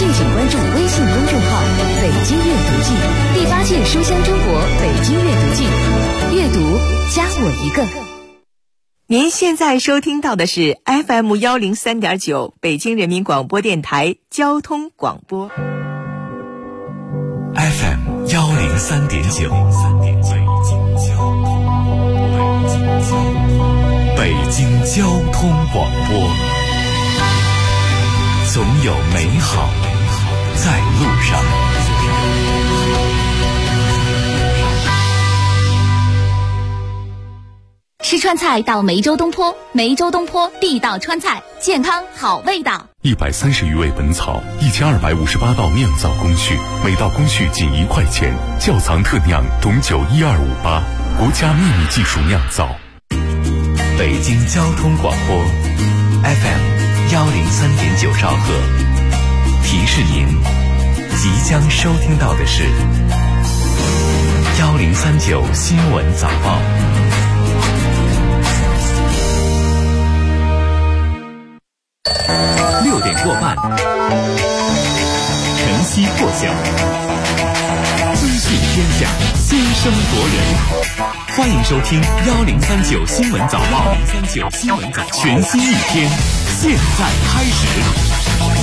敬请关注微信公众号北京阅读记，第8届书香中国北京阅读季，阅读加我一个。 您现在收听到的是 FM 103.9北京人民广播电台交通广播。 FM 103.9北京交通广播，总有美好在路上。 吃川菜到梅州东坡，梅州东坡地道川菜，健康好味道。 130余味本草，1258道酿造工序，每道工序仅1块钱。窖藏特酿董酒12588，国家秘密技术酿造。北京交通广播 FM 103.9兆赫，提示您即将收听到的是1039新闻早报。6点过半，晨曦破晓，资讯天下，先声夺人。欢迎收听1039新闻早报，全新一天，现在开始。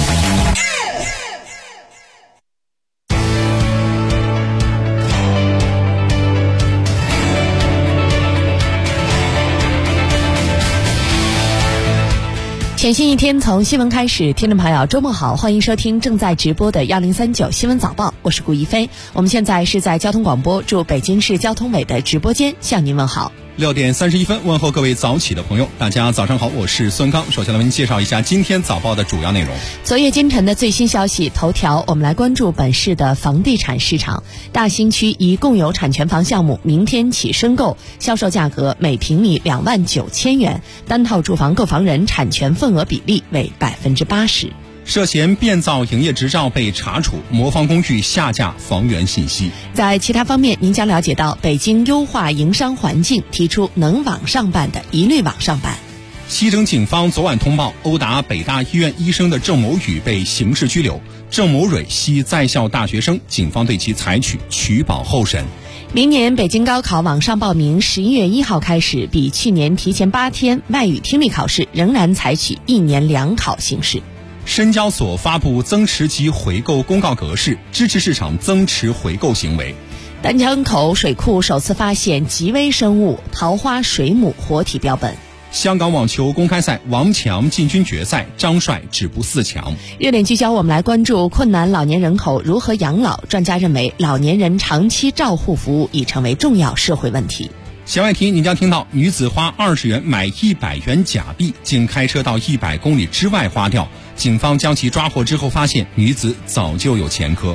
全新一天从新闻开始，听众朋友周末好，欢迎收听正在直播的1039新闻早报，我是顾一飞。我们现在是在交通广播驻北京市交通委的直播间向您问好。 6点31分，问候各位早起的朋友，大家早上好，我是孙刚。首先来为您介绍一下今天早报的主要内容。 昨夜今晨的最新消息头条，我们来关注本市的房地产市场。大兴区一共有产权房项目明天起申购，销售价格每平米29000元，单套住房购房人产权份额比例为80%。 涉嫌变造营业执照被查处，魔方工具下架房源信息。 在其他方面，您将了解到北京优化营商环境，提出能网上办的一律网上办。 西城警方昨晚通报，殴打北大医院医生的郑某宇被刑事拘留，郑某蕊系在校大学生，警方对其采取取保候审。 明年北京高考网上报名11月1号开始，比去年提前8天，外语听力考试仍然采取1年2考形式。 深交所发布增持及回购公告格式，支持市场增持回购行为。 丹江口水库首次发现极微生物桃花水母活体标本。 香港网球公开赛，王强进军决赛，张帅止步4强。 热点聚焦，我们来关注困难老年人口如何养老。专家认为，老年人长期照护服务已成为重要社会问题。 小外题，你将听到女子花20元买100元假币，竟开车到100公里之外花掉，警方将其抓获之后发现女子早就有前科。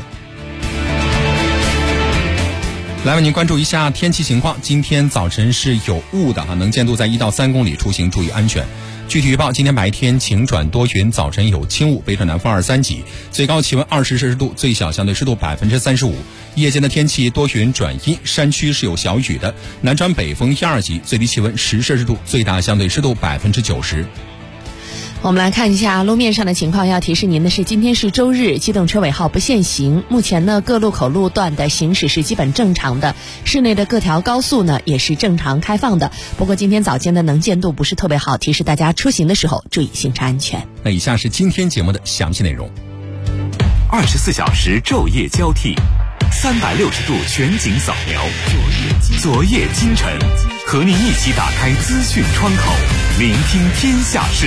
来为您关注一下天气情况，今天早晨是有雾的能见度在1到3公里，出行注意安全。具体预报，今天白天晴转多云，早晨有轻雾，北转南风2-3级，最高气温20摄氏度，最小相对湿度35%。夜间的天气多云转阴，山区是有小雨的，南转北风1-2级，最低气温10摄氏度，最大相对湿度90%。 我们来看一下路面上的情况，要提示您的是，今天是周日，机动车尾号不限行。目前呢，各路口路段的行驶是基本正常的，市内的各条高速呢也是正常开放的。不过今天早间的能见度不是特别好，提示大家出行的时候注意行车安全。 那以下是今天节目的详细内容。 24小时昼夜交替，360度全景扫描，昨夜今晨，和您一起打开资讯窗口，聆听天下事。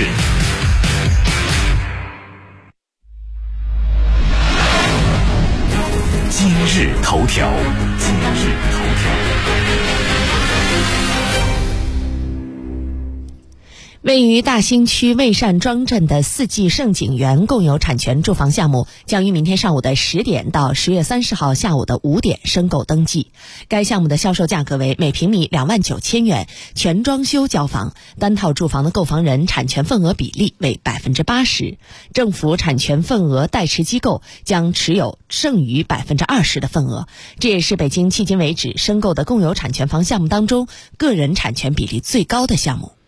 今日头条。 位于大兴区魏善庄镇的4G盛景园共有产权住房项目将于明天上午的10点到10月30号下午的5点申购登记。该项目的销售价格为每平米29000元，全装修交房，单套住房的购房人产权份额比例为80%，政府产权份额代持机构将持有剩余20%的份额。这也是北京迄今为止申购的共有产权房项目当中个人产权比例最高的项目。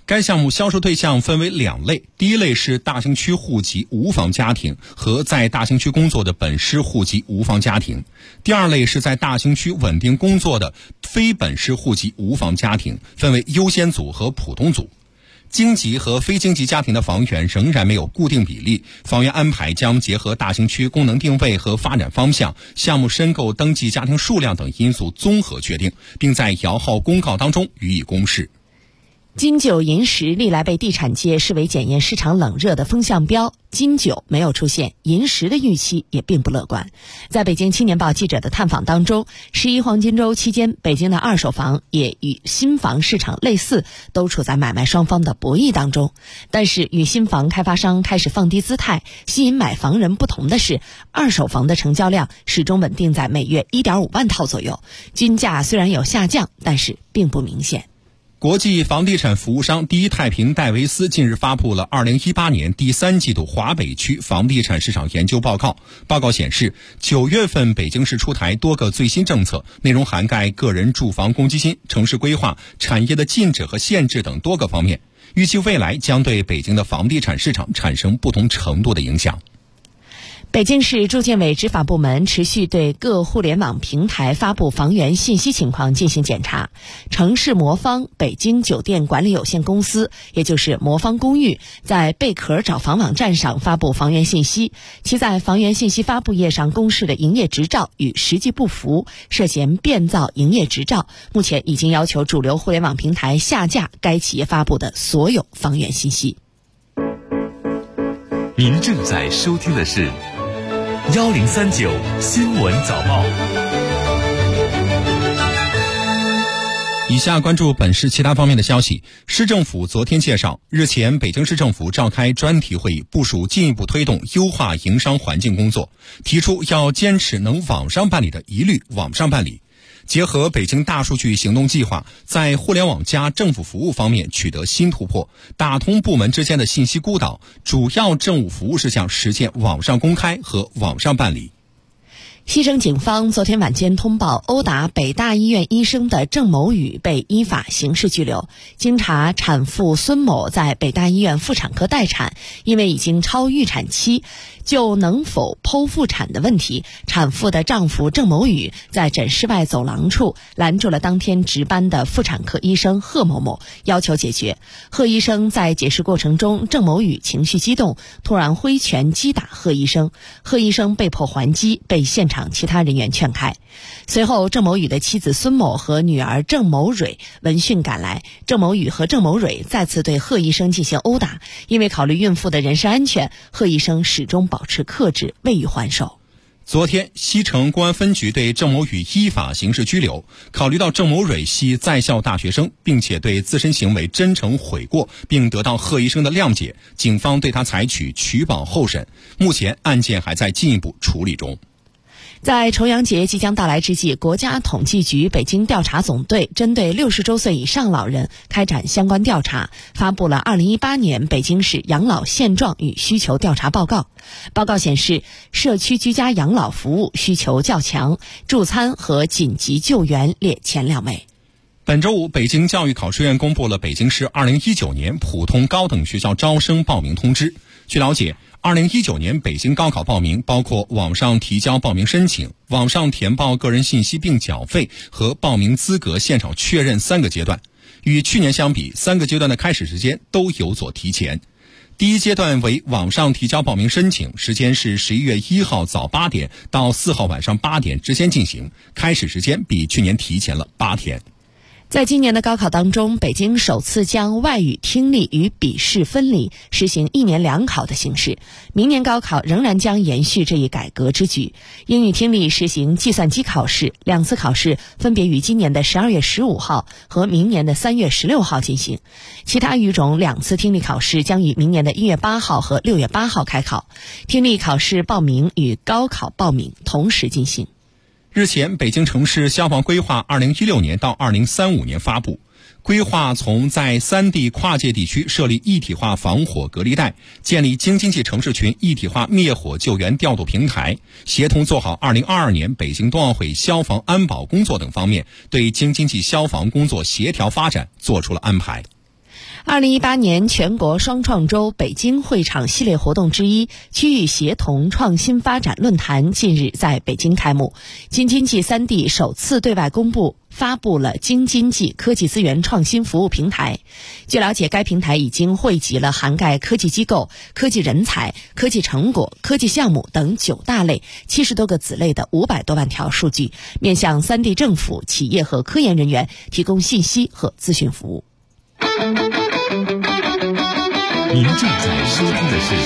该项目销售对象分为2类，第一类是大兴区户籍无房家庭和在大兴区工作的本市户籍无房家庭，第二类是在大兴区稳定工作的非本市户籍无房家庭，分为优先组和普通组。京籍和非京籍家庭的房源仍然没有固定比例，房源安排将结合大兴区功能定位和发展方向、项目申购登记家庭数量等因素综合确定，并在摇号公告当中予以公示。 金九银十历来被地产界视为检验市场冷热的风向标，金九没有出现，银十的预期也并不乐观。在北京青年报记者的探访当中，11黄金周期间，北京的二手房也与新房市场类似，都处在买卖双方的博弈当中。但是与新房开发商开始放低姿态，吸引买房人不同的是，二手房的成交量始终稳定在每月 1.5 万套左右，均价虽然有下降，但是并不明显。 国际房地产服务商第一太平戴维斯近日发布了2018年第3季度华北区房地产市场研究报告。报告显示，9月份北京市出台多个最新政策，内容涵盖个人住房公积金、城市规划、产业的禁止和限制等多个方面，预计未来将对北京的房地产市场产生不同程度的影响。 北京市住建委执法部门持续对各互联网平台发布房源信息情况进行检查。城市魔方北京酒店管理有限公司，也就是魔方公寓，在贝壳找房网站上发布房源信息，其在房源信息发布页上公示的营业执照与实际不符，涉嫌变造营业执照，目前已经要求主流互联网平台下架该企业发布的所有房源信息。 您正在收听的是1039新闻早报。 以下关注本市其他方面的消息。市政府昨天介绍，日前北京市政府召开专题会议，部署进一步推动优化营商环境工作，提出要坚持能网上办理的一律网上办理，结合北京大数据行动计划，在互联网加政府服务方面取得新突破，打通部门之间的信息孤岛，主要政务服务事项实现网上公开和网上办理。 西城警方昨天晚间通报，殴打北大医院医生的郑某宇被依法刑事拘留。经查，产妇孙某在北大医院妇产科待产，因为已经超预产期，就能否剖腹产的问题，产妇的丈夫郑某宇在诊室外走廊处拦住了当天值班的妇产科医生贺某某，要求解决。贺医生在解释过程中，郑某宇情绪激动，突然挥拳击打贺医生，贺医生被迫还击，被现场其他人员劝开。随后，郑某宇的妻子孙某和女儿郑某蕊闻讯赶来，郑某宇和郑某蕊再次对贺医生进行殴打。因为考虑孕妇的人身安全，贺医生始终保持克制，未予还手。 昨天，西城公安分局对郑某宇依法刑事拘留。考虑到郑某蕊系在校大学生，并且对自身行为真诚悔过，并得到贺医生的谅解，警方对他采取取保候审。目前案件还在进一步处理中。 在重阳节即将到来之际，国家统计局北京调查总队针对60周岁以上老人开展相关调查，发布了2018年北京市养老现状与需求调查报告。报告显示，社区居家养老服务需求较强，助餐和紧急救援列前2位。 本周五，北京教育考试院公布了北京市2019年普通高等学校招生报名通知。据了解，2019年北京高考报名包括网上提交报名申请、网上填报个人信息并缴费和报名资格现场确认3个阶段。与去年相比，3个阶段的开始时间都有所提前。第一阶段为网上提交报名申请，时间是11月1号早8点到4号晚上8点之间进行，开始时间比去年提前了8天。 在今年的高考当中，北京首次将外语听力与笔试分离，实行1年2考的形式。明年高考仍然将延续这一改革之举。英语听力实行计算机考试，2次考试分别于今年的12月15号和明年的3月16号进行。其他语种2次听力考试将于明年的1月8号和6月8号开考。听力考试报名与高考报名同时进行。 日前，北京城市消防规划2016年到2035年发布，规划从在3地跨界地区设立一体化防火隔离带，建立京津冀城市群一体化灭火救援调度平台，协同做好2022年北京冬奥会消防安保工作等方面，对京津冀消防工作协调发展做出了安排。 2018年全国双创周北京会场系列活动之一区域协同创新发展论坛近日在北京开幕。京津冀3地首次对外发布了京津冀科技资源创新服务平台。据了解，该平台已经汇集了涵盖科技机构、科技人才、科技成果、科技项目等9大类、70多个子类的500多万条数据，面向3地政府、企业和科研人员提供信息和咨询服务。 您正在收听的是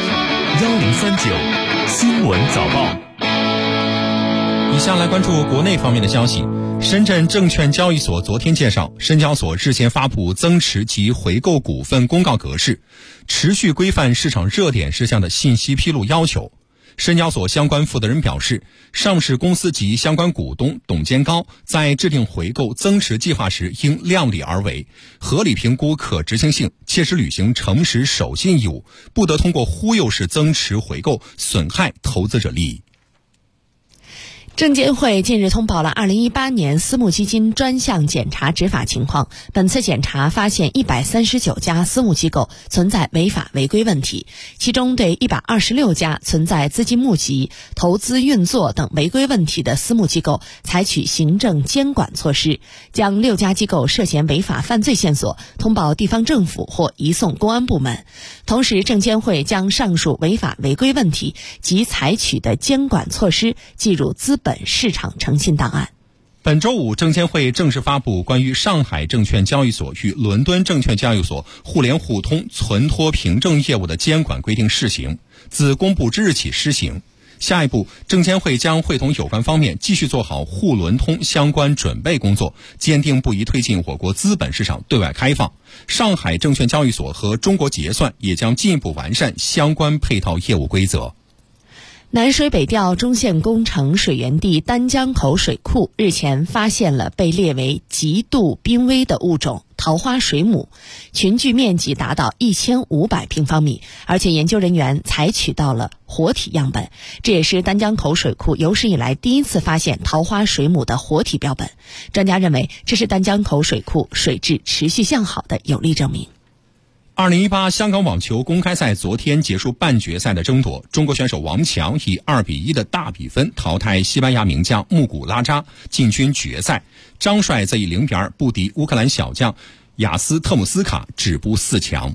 1039新闻早报。 以下来关注国内方面的消息。深圳证券交易所昨天介绍，深交所日前发布增持及回购股份公告格式，持续规范市场热点事项的信息披露要求。深交所相关负责人表示，上市公司及相关股东、董监高在制定回购增持计划时应量力而为，合理评估可执行性，切实履行诚实守信义务，不得通过忽悠式增持回购损害投资者利益。 证监会近日通报了2018年私募基金专项检查执法情况。本次检查发现139家私募机构存在违法违规问题，其中对126家存在资金募集、投资运作等违规问题的私募机构采取行政监管措施，将6家机构涉嫌违法犯罪线索通报地方政府或移送公安部门。同时，证监会将上述违法违规问题及采取的监管措施记入资本市场诚信档案。 本周五，证监会正式发布关于上海证券交易所与伦敦证券交易所互联互通存托凭证业务的监管规定试行，自公布之日起施行。下一步，证监会将会同有关方面继续做好沪伦通相关准备工作，坚定不移推进我国资本市场对外开放。上海证券交易所和中国结算也将进一步完善相关配套业务规则。 南水北调中线工程水源地丹江口水库日前发现了被列为极度濒危的物种桃花水母，群聚面积达到1500平方米，而且研究人员采取到了活体样本，这也是丹江口水库有史以来第一次发现桃花水母的活体标本。专家认为，这是丹江口水库水质持续向好的有力证明。 2018香港网球公开赛昨天结束半决赛的争夺，中国选手王强以2-1的大比分淘汰西班牙名将穆古拉扎，进军决赛。张帅则以0比2不敌乌克兰小将雅斯特姆斯卡，止步4强。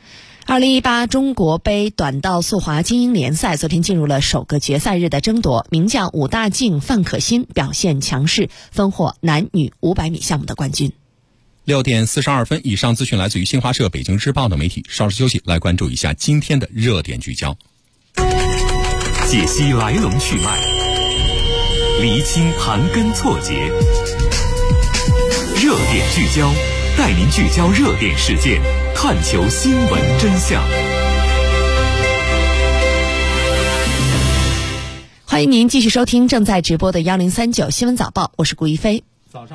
2018中国杯短道速滑精英联赛昨天进入了首个决赛日的争夺，名将武大靖、范可新表现强势，分获男女500米项目的冠军。 6点42分，以上资讯来自于新华社、北京日报的媒体。稍事休息，来关注一下今天的热点聚焦。 解析来龙去脉，厘清盘根错节。热点聚焦，带您聚焦热点事件，探求新闻真相。 欢迎您继续收听正在直播的1039新闻早报，我是顾一飞。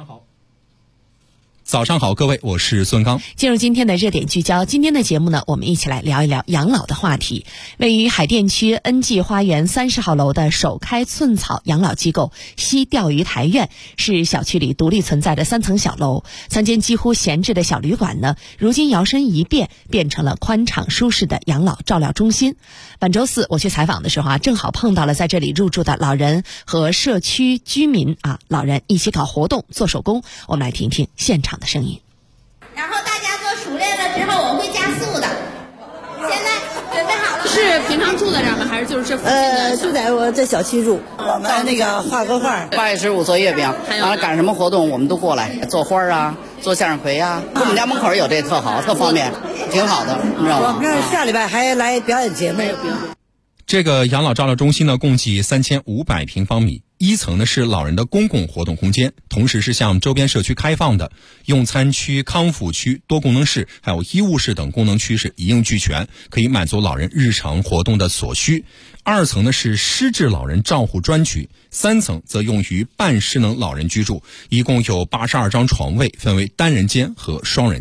早上好，各位，我是孙刚。 进入今天的热点聚焦，今天的节目呢，我们一起来聊一聊养老的话题。位于海淀区恩济花园30号楼的首开寸草养老机构西钓鱼台苑，是小区里独立存在的3层小楼。曾经几乎闲置的小旅馆呢，如今摇身一变，变成了宽敞舒适的养老照料中心。本周四我去采访的时候正好碰到了在这里入住的老人和社区居民老人一起搞活动做手工，我们来听听现场的声音。 然后大家做熟练了之后，我会加速的。现在准备好了， 是平常住在这儿吗？还是就是这附近的？ 住在我这小区住。我们那个画个画，8月15做月饼，完了赶什么活动我们都过来做花啊，做向日葵啊。我们家门口有这特好，特方便，挺好的，你知道吗？我们这下礼拜还来表演节目。 这个养老照料中心呢，共计3500平方米。1层呢是老人的公共活动空间，同时是向周边社区开放的，用餐区、康复区、多功能室还有医务室等功能区是一应俱全，可以满足老人日常活动的所需。2层呢是失智老人照护专区，3层则用于半失能老人居住，一共有82张床位，分为单人间和双人间。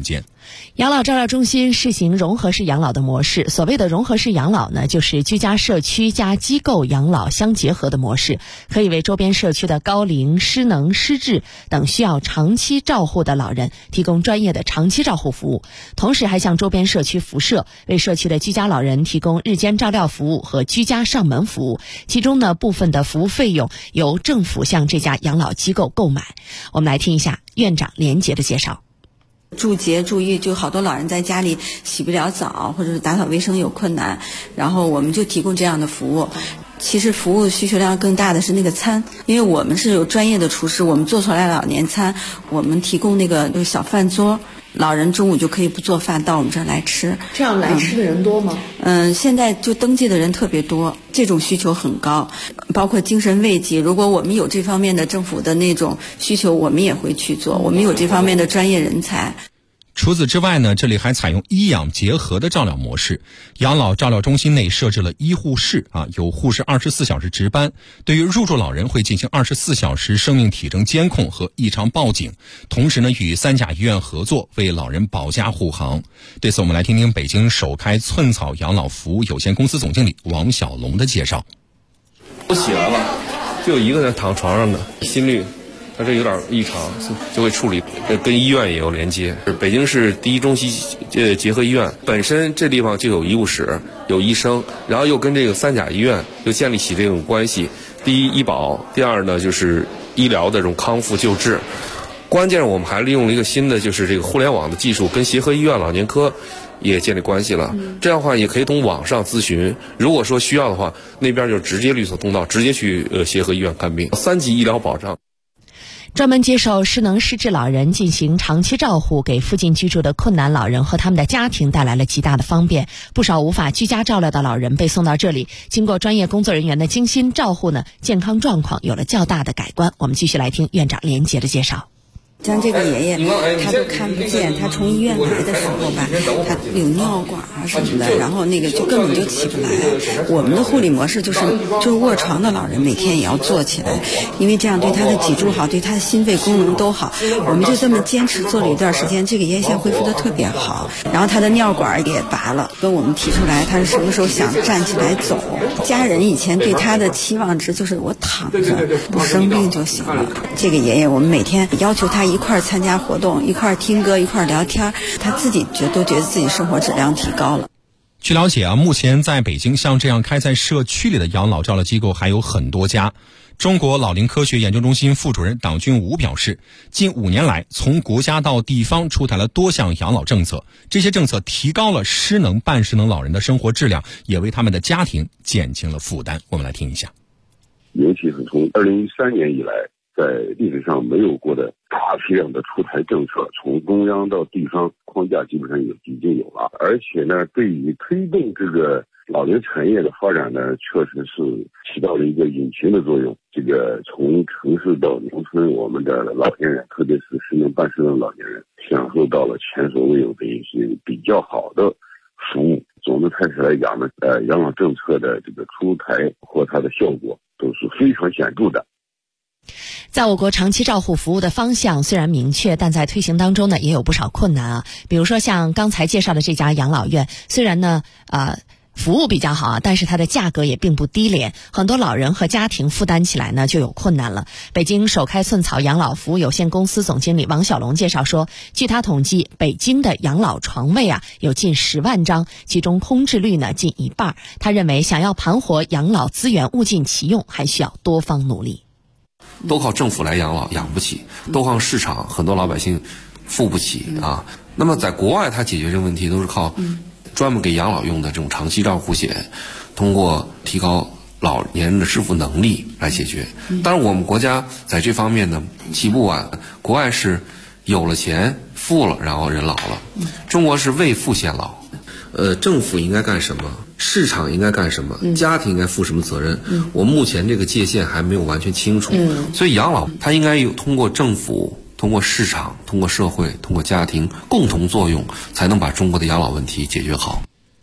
养老照料中心试行融合式养老的模式。所谓的融合式养老呢，就是居家社区加机构养老相结合的模式，可以为周边社区的高龄、失能、失智等需要长期照护的老人提供专业的长期照护服务，同时还向周边社区辐射，为社区的居家老人提供日间照料服务和居家上门服务。其中呢，部分的服务费用由政府向这家养老机构购买。我们来听一下院长连杰的介绍。 住节住浴，就好多老人在家里洗不了澡，或者是打扫卫生有困难，然后我们就提供这样的服务。其实服务需求量更大的是那个餐，因为我们是有专业的厨师，我们做出来老年餐，我们提供那个就是小饭桌，老人中午就可以不做饭到我们这儿来吃。 这样来吃的人多吗？ 现在就登记的人特别多，这种需求很高，包括精神慰藉，如果我们有这方面的政府的那种需求，我们也会去做，我们有这方面的专业人才。 除此之外呢，这里还采用医养结合的照料模式。养老照料中心内设置了医护室有护士24小时值班，对于入住老人会进行24小时生命体征监控和异常报警，同时呢与三甲医院合作，为老人保驾护航。对此我们来听听北京首开寸草养老服务有限公司总经理王小龙的介绍。 都起来了，就有一个人躺床上的，心率它这有点异常，就会处理，跟医院也有连接。北京市第一中西结合医院本身这地方就有医务室，有医生，然后又跟这个三甲医院又建立起这种关系。第一，医保；第二呢，就是医疗的这种康复救治。关键我们还利用了一个新的，就是这个互联网的技术，跟协和医院老年科也建立关系了。这样的话也可以从网上咨询，如果说需要的话，那边就直接绿色通道，直接去协和医院看病。3级医疗保障。 专门接受失能失智老人进行长期照护，给附近居住的困难老人和他们的家庭带来了极大的方便。不少无法居家照料的老人被送到这里，经过专业工作人员的精心照护呢，健康状况有了较大的改观。我们继续来听院长连杰的介绍。 像这个爷爷他都看不见，他从医院来的时候吧，他有尿管啊什么的，然后那个就根本就起不来。我们的护理模式就是卧床的老人每天也要坐起来，因为这样对他的脊柱好，对他的心肺功能都好。我们就这么坚持做了一段时间，这个爷爷现在恢复的特别好，然后他的尿管也拔了，跟我们提出来他是什么时候想站起来走。家人以前对他的期望值就是我躺着不生病就行了。这个爷爷我们每天要求他一块参加活动，一块听歌，一块聊天，他自己都觉得自己生活质量提高了。 据了解目前在北京像这样开在社区里的养老照料机构还有很多家。中国老龄科学研究中心副主任党俊武表示，近5年来，从国家到地方出台了多项养老政策，这些政策提高了失能、半失能老人的生活质量，也为他们的家庭减轻了负担。我们来听一下。 尤其是从2013年以来，在历史上没有过的大批量的出台政策，从中央到地方框架基本上已经有了，而且呢，对于推动这个老龄产业的发展呢，确实是起到了一个引擎的作用。这个从城市到农村，我们的老年人，特别是失能、半失能老年人，享受到了前所未有的一些比较好的服务。总的开始来讲呢，养老政策的这个出台和它的效果都是非常显著的。 在我国长期照护服务的方向虽然明确，但在推行当中呢也有不少困难比如说像刚才介绍的这家养老院，虽然呢服务比较好但是它的价格也并不低廉，很多老人和家庭负担起来呢就有困难了。北京首开寸草养老服务有限公司总经理王小龙介绍说，据他统计，北京的养老床位有近10万张，其中空置率呢近1半。他认为想要盘活养老资源物尽其用，还需要多方努力。 都靠政府来养老养不起，都靠市场，很多老百姓付不起那么在国外他解决这个问题都是靠专门给养老用的这种长期照护险，通过提高老年人的支付能力来解决。当然我们国家在这方面呢起步晚，国外是有了钱付了然后人老了，中国是未付先老。政府应该干什么，市场应该干什么，家庭应该负什么责任，我目前这个界限还没有完全清楚。所以养老它应该有通过政府、通过市场、通过社会、通过家庭共同作用，才能把中国的养老问题解决好。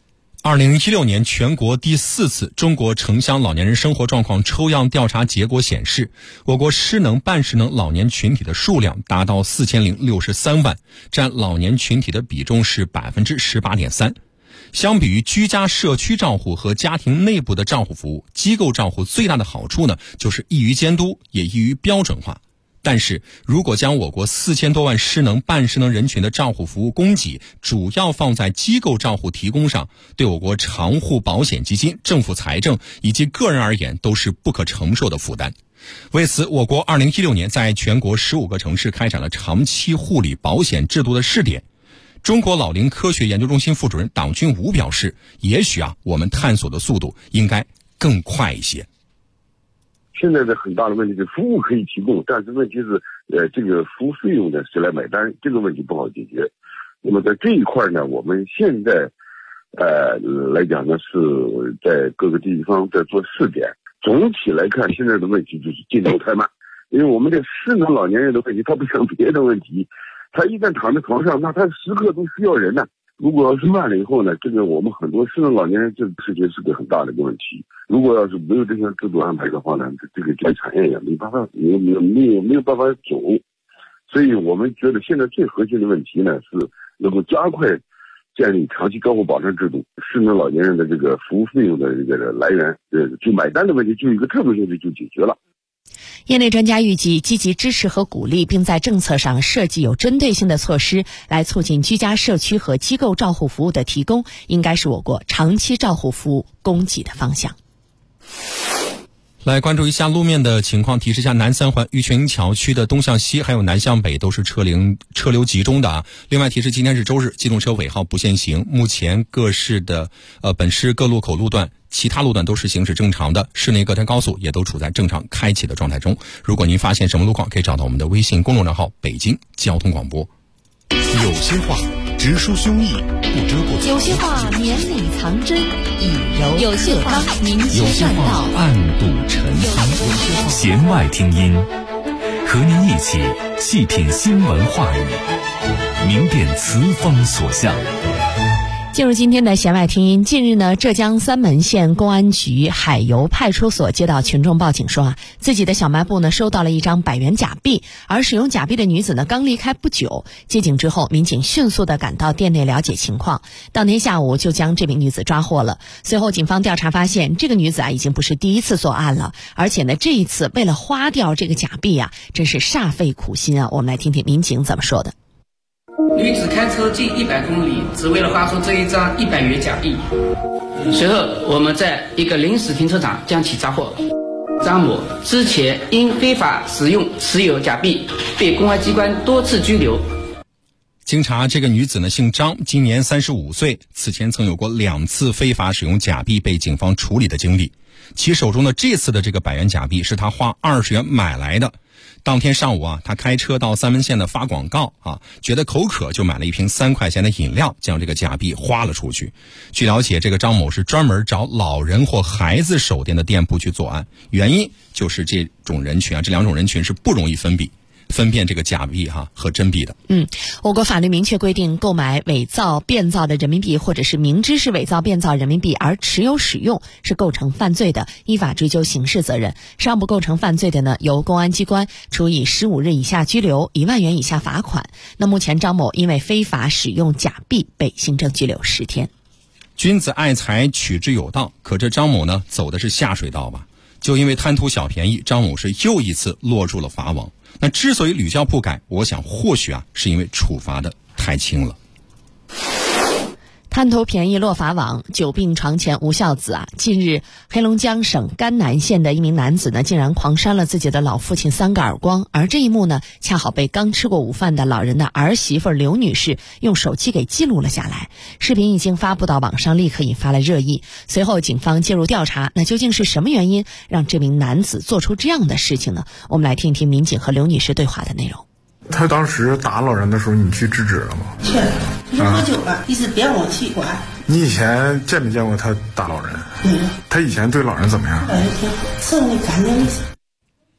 2016年全国第4次中国城乡老年人生活状况抽样调查结果显示，我国失能半失能老年群体的数量达到4063万，占老年群体的比重是 18.3%。相比于居家社区照护和家庭内部的照护服务，机构照护最大的好处呢，就是易于监督，也易于标准化。但是如果将我国4000多万失能半失能人群的照护服务供给主要放在机构照护提供上，对我国长护保险基金、政府财政以及个人而言都是不可承受的负担。为此，我国2016年在全国15个城市开展了长期护理保险制度的试点。中国老龄科学研究中心副主任党俊武表示，也许我们探索的速度应该更快一些。 现在的很大的问题是服务可以提供，但是问题是这个服务费用呢谁来买单，这个问题不好解决。那么在这一块呢，我们现在来讲呢，是在各个地方在做试点。总体来看，现在的问题就是进度太慢，因为我们这失能老年人的问题，他不像别的问题，他一旦躺在床上，那他时刻都需要人呢。如果要是慢了以后呢，这个我们很多失能老年人这个事情是个很大的一个问题。如果要是没有这些制度安排的话呢，这个产业也没办法，没有办法走。所以我们觉得现在最核心的问题呢，是能够加快建立长期照护保障制度，失能老年人的这个服务费用的这个来源，就买单的问题就一个制度性的就解决了。 业内专家预计，积极支持和鼓励，并在政策上设计有针对性的措施，来促进居家社区和机构照护服务的提供，应该是我国长期照护服务供给的方向。 来关注一下路面的情况，提示一下南三环玉泉桥区的东向西还有南向北都是车流集中的另外提示，今天是周日，机动车尾号不限行，目前各市的本市各路口路段其他路段都是行驶正常的，市内各条高速也都处在正常开启的状态中。如果您发现什么路况，可以找到我们的微信公众账号北京交通广播。 有些话直抒胸臆，不遮不有些话绵里藏针，以柔有些话明有些话暗度陈仓，弦外听音，和您一起细品新闻话语，明辨词风所向。 进入今天的弦外听音。近日呢，浙江三门县公安局海油派出所接到群众报警说自己的小卖部呢收到了一张100元假币，而使用假币的女子呢刚离开不久。接警之后，民警迅速的赶到店内了解情况，当天下午就将这名女子抓获了。随后警方调查发现，这个女子已经不是第一次作案了，而且呢这一次为了花掉这个假币真是煞费苦心我们来听听民警怎么说的。 女子开车近100公里，只为了花出这一张100元假币。随后，我们在一个临时停车场将其抓获。张某之前因非法使用持有假币，被公安机关多次拘留。 经查，这个女子呢姓张，今年35岁，此前曾有过2次非法使用假币被警方处理的经历。其手中的这次的这个100元假币是她花20元买来的。当天上午他开车到三门县的发广告觉得口渴，就买了一瓶3块钱的饮料，将这个假币花了出去。据了解，这个张某是专门找老人或孩子守店的店铺去作案，原因就是这种人群这两种人群是不容易分辨这个假币和真币的。 我国法律明确规定，购买伪造、变造的人民币，或者是明知是伪造、变造人民币而持有使用，是构成犯罪的，依法追究刑事责任。尚不构成犯罪的呢，由公安机关处以15日以下拘留、1万元以下罚款。那目前张某因为非法使用假币被行政拘留10天。 君子爱财，取之有道，可这张某呢走的是下水道吧？就因为贪图小便宜，张某是又一次落入了法网。那之所以屡教不改，我想或许是因为处罚的太轻了。 贪图便宜落法网，久病床前无孝子近日，黑龙江省甘南县的一名男子呢，竟然狂扇了自己的老父亲3个耳光，而这一幕呢，恰好被刚吃过午饭的老人的儿媳妇刘女士用手机给记录了下来。视频一经发布到网上，立刻引发了热议。随后警方介入调查，那究竟是什么原因让这名男子做出这样的事情呢？我们来听一听民警和刘女士对话的内容。 他当时打老人的时候，你去制止了吗？ 去了，因为喝酒了，意思别让我去管。 你以前见没见过他打老人？ 没有。 他以前对老人怎么样？ 挺伺候的干净的。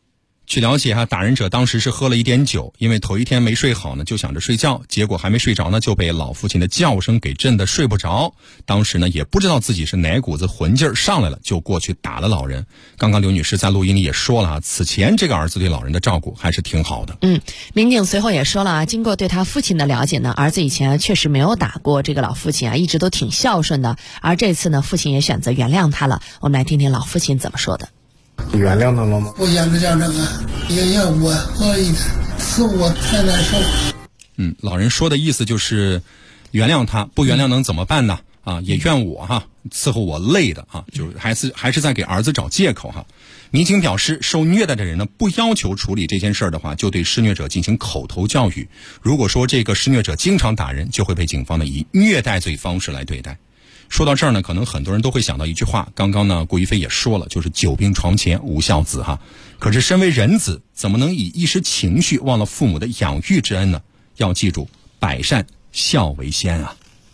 据了解打人者当时是喝了一点酒，因为头一天没睡好呢，就想着睡觉，结果还没睡着呢，就被老父亲的叫声给震得睡不着。当时呢，也不知道自己是哪股子魂劲儿上来了，就过去打了老人。刚刚刘女士在录音里也说了此前这个儿子对老人的照顾还是挺好的。 民警随后也说了经过对他父亲的了解呢，儿子以前确实没有打过这个老父亲一直都挺孝顺的，而这次呢，父亲也选择原谅他了。我们来听听老父亲怎么说的。 原谅他了吗？ 不想这样也要我喝一点，是我太难受。 老人说的意思就是原谅他，不原谅能怎么办呢？也怨我伺候我累的就是还是在给儿子找借口民警表示，受虐待的人呢，不要求处理这件事的话，就对施虐者进行口头教育。如果说这个施虐者经常打人，就会被警方呢以虐待罪方式来对待。说到这儿呢，可能很多人都会想到一句话，刚刚呢顾一飞也说了，就是久病床前无孝子可是身为人子，怎么能以一时情绪忘了父母的养育之恩呢？要记住，百善孝为先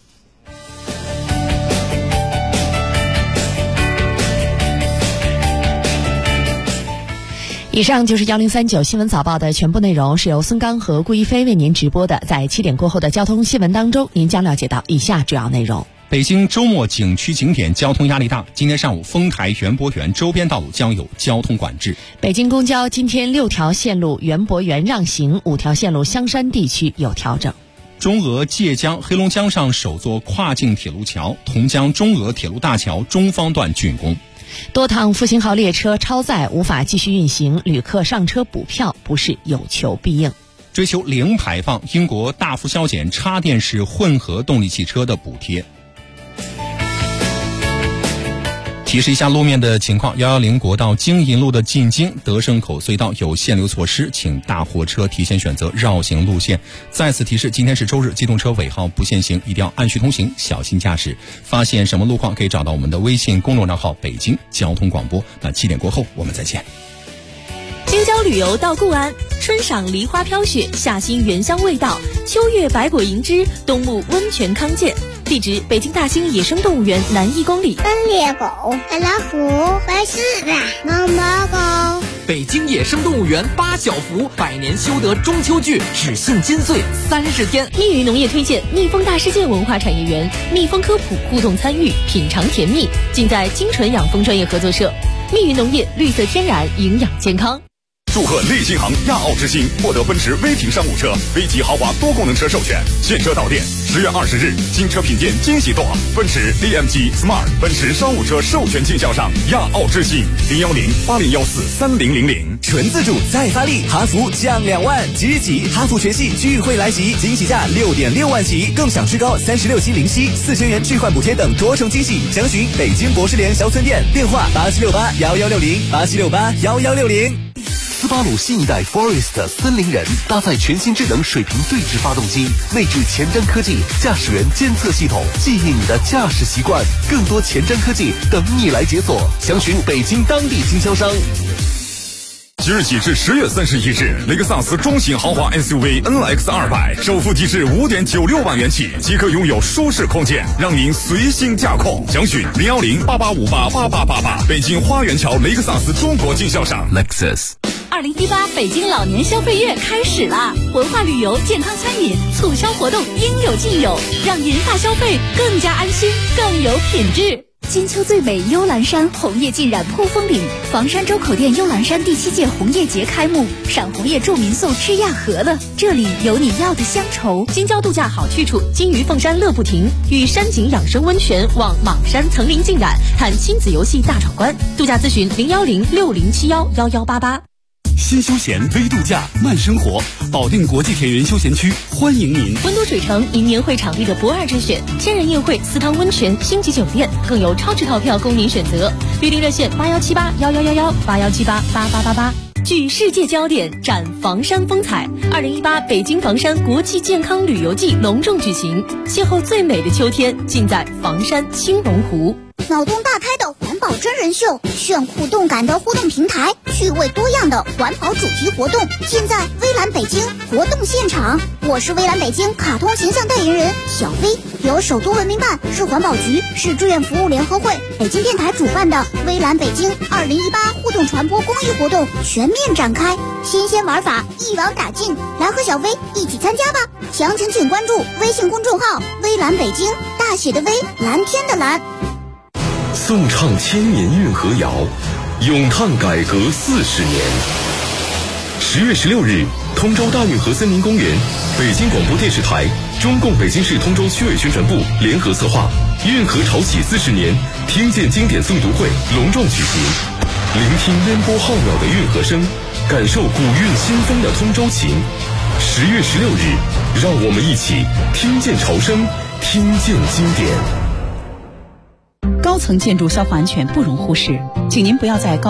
以上就是1039新闻早报的全部内容，是由孙刚和顾一飞为您直播的。在7点过后的交通新闻当中，您将了解到以下主要内容。 北京周末景区景点交通压力大，今天上午丰台园博园周边道路将有交通管制。 北京公交今天6条线路园博园让行，5条线路香山地区有调整。 中俄界江黑龙江上首座跨境铁路桥同江中俄铁路大桥中方段竣工。 多趟复兴号列车超载无法继续运行，旅客上车补票不是有求必应。 追求零排放，英国大幅削减插电式混合动力汽车的补贴。提示一下路面的情况，110国道京银路的进京德胜口隧道有限流措施，请大货车提前选择绕行路线。再次提示，今天是周日，机动车尾号不限行，一定要按序通行，小心驾驶。发现什么路况可以找到我们的微信公众账号北京交通广播。那7点过后我们再见。 京郊旅游到固安，春赏梨花飘雪，夏欣原香味道，秋月百果盈枝，冬沐温泉康健。地址：北京大兴野生动物园南1公里。 猎狗、白老虎、白狮子、猫猫狗。 北京野生动物园8小福100年修得中秋剧，只信金穗30天。 密云农业推荐蜜蜂大世界文化产业园，蜜蜂科普互动参与，品尝甜蜜，尽在精纯养蜂专业合作社。密云农业，绿色天然，营养健康。 祝贺利新行亚奥之星获得奔驰威霆商务车 V 级豪华多功能车授权，现车到店。10月20日，新车品鉴惊喜多，奔驰 DMG Smart 奔驰商务车授权经销商亚奥之星，010-8014-3000。 纯自主再发力，哈弗降2万，即日起哈弗全系聚会来袭，惊喜价6.6万起，更享最高36期零息，4000元置换补贴等多重惊喜。详询北京博士联销村店，电话8768-1160，8768-1160。 斯巴鲁新一代 Forest 森林人搭载全新智能水平对置发动机，内置前瞻科技驾驶员监测系统，记忆你的驾驶习惯，更多前瞻科技等你来解锁。详询北京当地经销商。 即日起至10月31日，雷克萨斯中型豪华 SUV NX 200首付低至5.96万元起，即可拥有舒适空间，让您随心驾控。详询010-8858-8888，北京花园桥雷克萨斯中国经销商 Lexus。 2018北京老年消费月开始啦！文化旅游、健康餐饮促销活动应有尽有，让银发消费更加安心，更有品质。金秋最美幽兰山，红叶浸染扑风岭。房山周口店幽兰山第7届红叶节开幕，赏红叶助民宿吃亚和了，这里有你要的乡愁。京郊度假好去处，金鱼凤山乐不停，与山景养生温泉望莽山层林尽染，看亲子游戏大闯关。度假咨询010-6071-1188。 新休闲微度假慢生活，保定国际田园休闲区欢迎您。 温都水城迎年会场地的不二之选，千人宴会、私汤温泉、星级酒店，更有超值套票供您选择。预订热线8178-1111，8178-8888。聚世界焦点，展房山风采。2018北京房山国际健康旅游季隆重举行，邂逅最美的秋天，尽在房山青龙湖。 脑洞大开的环保真人秀，炫酷动感的互动平台，趣味多样的环保主题活动，尽在微蓝北京活动现场。我是微蓝北京卡通形象代言人小飞，由首都文明办、市环保局、市志愿服务联合会、北京电台主办的微蓝北京2018互动传播公益活动全面展开，新鲜玩法一网打尽，来和小飞一起参加吧！详情请关注微信公众号微蓝北京，大写的微，蓝天的蓝。 颂唱千年运河谣，咏叹改革40年。10月16日，通州大运河森林公园，北京广播电视台、中共北京市通州区委宣传部联合策划运河潮起40年听见经典诵读会隆重举行，聆听烟波浩渺的运河声，感受古韵新风的通州情。10月16日，让我们一起听见潮声，听见经典。 高层建筑消防安全不容忽视，请您不要在高